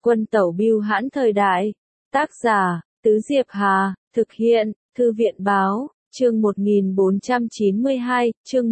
Quân tẩu bưu hãn thời đại. Tác giả, Tứ Diệp Hà, thực hiện, Thư viện Báo, chương 1492, chương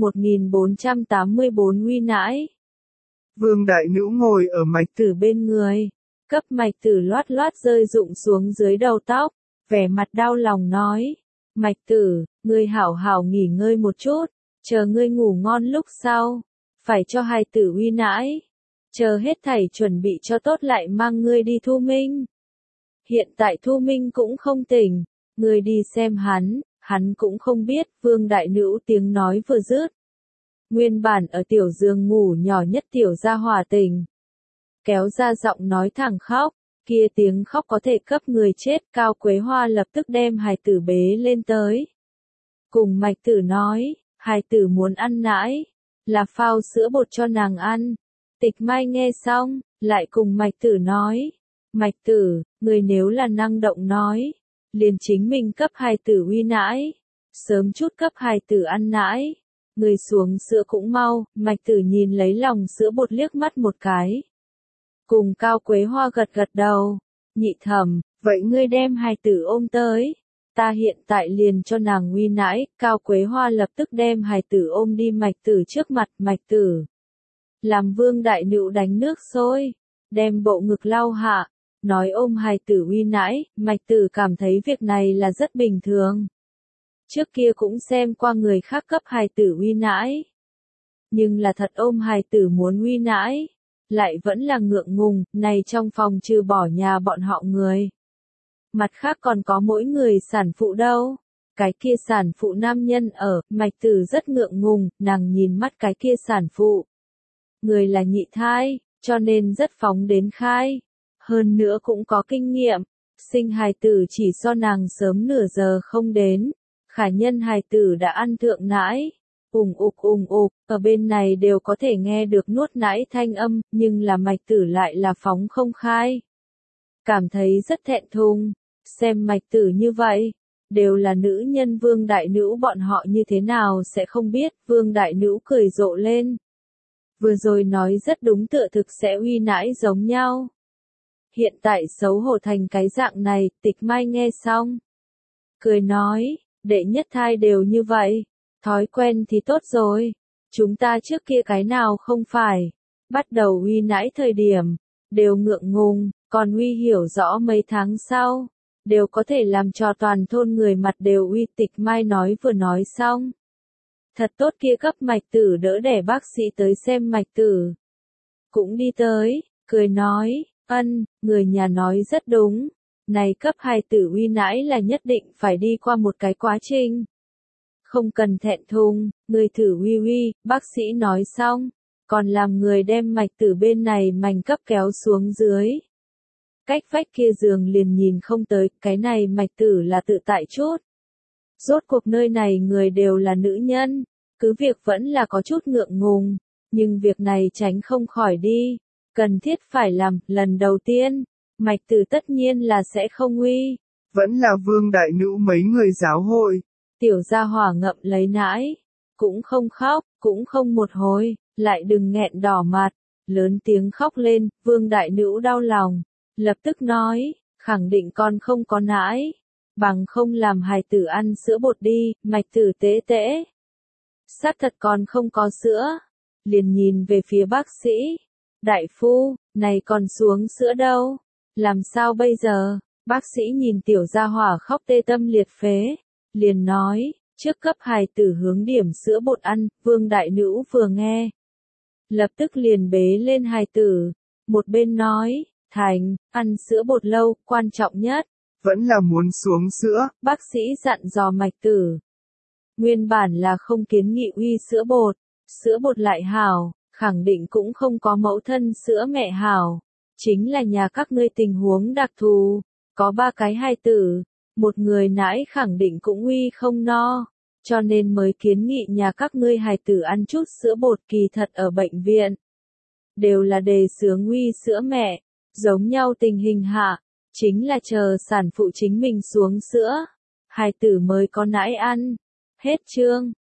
1484 uy nãi. Vương Đại Nữ ngồi ở Mạch Tử bên người, cấp Mạch Tử loát loát rơi rụng xuống dưới đầu tóc, vẻ mặt đau lòng nói. Mạch Tử, ngươi hảo hảo nghỉ ngơi một chút, chờ ngươi ngủ ngon lúc sau, phải cho hài tử uy nãi. Chờ hết thảy chuẩn bị cho tốt lại mang ngươi đi Thu Minh. Hiện tại Thu Minh cũng không tỉnh, ngươi đi xem hắn cũng không biết. Vương Đại Nữ tiếng nói vừa dứt. Nguyên bản ở tiểu giường ngủ nhỏ nhất tiểu gia hỏa tỉnh. Kéo ra giọng nói thẳng khóc, kia tiếng khóc có thể cấp người chết. Cao Quế Hoa lập tức đem hài tử bế lên tới. Cùng Mạch Tử nói, hài tử muốn ăn nãi, là phao sữa bột cho nàng ăn. Tịch Mai nghe xong, lại cùng Mạch Tử nói, Mạch Tử, người nếu là năng động nói, liền chính mình cấp hài tử uy nãi, sớm chút cấp hài tử ăn nãi, người xuống sữa cũng mau. Mạch Tử nhìn lấy lòng sữa bột liếc mắt một cái. Cùng Cao Quế Hoa gật gật đầu, Nhị Thẩm, vậy ngươi đem hài tử ôm tới, ta hiện tại liền cho nàng uy nãi. Cao Quế Hoa lập tức đem hài tử ôm đi Mạch Tử trước mặt. Mạch Tử làm Vương Đại Nữ đánh nước sôi, đem bộ ngực lau hạ, nói ôm hài tử uy nãi. Mạch Tử cảm thấy việc này là rất bình thường. Trước kia cũng xem qua người khác cấp hài tử uy nãi. Nhưng là thật ôm hài tử muốn uy nãi, lại vẫn là ngượng ngùng. Này trong phòng trừ bỏ nhà bọn họ người, mặt khác còn có mỗi người sản phụ đâu. Cái kia sản phụ nam nhân ở. Mạch Tử rất ngượng ngùng, nàng nhìn mắt cái kia sản phụ. Người là nhị thai, cho nên rất phóng đến khai. Hơn nữa cũng có kinh nghiệm, sinh hài tử chỉ so nàng sớm nửa giờ không đến. Khả nhân hài tử đã ăn thượng nãi, ùng ục, ở bên này đều có thể nghe được nuốt nãi thanh âm, nhưng là Mạch Tử lại là phóng không khai. Cảm thấy rất thẹn thùng, xem Mạch Tử như vậy, đều là nữ nhân. Vương Đại Nữ bọn họ như thế nào sẽ không biết. Vương Đại Nữ cười rộ lên. Vừa rồi nói rất đúng, tựa thực sẽ uy nãi giống nhau. Hiện tại xấu hổ thành cái dạng này. Tịch Mai nghe xong, cười nói, đệ nhất thai đều như vậy, thói quen thì tốt rồi. Chúng ta trước kia cái nào không phải, bắt đầu uy nãi thời điểm, đều ngượng ngùng, còn uy hiểu rõ mấy tháng sau, đều có thể làm cho toàn thôn người mặt đều uy. Tịch Mai nói vừa nói xong. Thật tốt, kia cấp Mạch Tử đỡ đẻ bác sĩ tới xem. Mạch Tử cũng đi tới, cười nói, người nhà nói rất đúng. Này cấp hài tử uy nãi là nhất định phải đi qua một cái quá trình. Không cần thẹn thùng, người thử uy. Bác sĩ nói xong, còn làm người đem Mạch Tử bên này mảnh cấp kéo xuống dưới. Cách vách kia giường liền nhìn không tới, cái này Mạch Tử là tự tại chút. Rốt cuộc nơi này người đều là nữ nhân, cứ việc vẫn là có chút ngượng ngùng, nhưng việc này tránh không khỏi đi, cần thiết phải làm. Lần đầu tiên, Mạch Tử tất nhiên là sẽ không uy. Vẫn là Vương Đại Nữ mấy người giáo hội. Tiểu gia hỏa ngậm lấy nãi, cũng không khóc, cũng không một hồi, lại đừng nghẹn đỏ mặt, lớn tiếng khóc lên. Vương Đại Nữ đau lòng, lập tức nói, khẳng định con không có nãi, bằng không làm hài tử ăn sữa bột đi. Mạch Tử tễ, xác thật còn không có sữa, liền nhìn về phía bác sĩ. Đại phu, này còn xuống sữa đâu, làm sao bây giờ? Bác sĩ nhìn tiểu gia hỏa khóc tê tâm liệt phế, liền nói, trước cấp hài tử hướng điểm sữa bột ăn. Vương Đại Nữ vừa nghe, lập tức liền bế lên hài tử, một bên nói, thành, ăn sữa bột lâu, quan trọng nhất vẫn là muốn xuống sữa. Bác sĩ dặn dò Mạch Tử. Nguyên bản là không kiến nghị uy sữa bột lại hảo, khẳng định cũng không có mẫu thân sữa mẹ hảo. Chính là nhà các ngươi tình huống đặc thù, có 3 cái hài tử, một người nãi khẳng định cũng uy không no, cho nên mới kiến nghị nhà các ngươi hài tử ăn chút sữa bột. Kỳ thật ở bệnh viện, đều là đề xướng uy sữa mẹ, giống nhau tình hình hạ, chính là chờ sản phụ chính mình xuống sữa, hài tử mới có nãi ăn. Hết chương.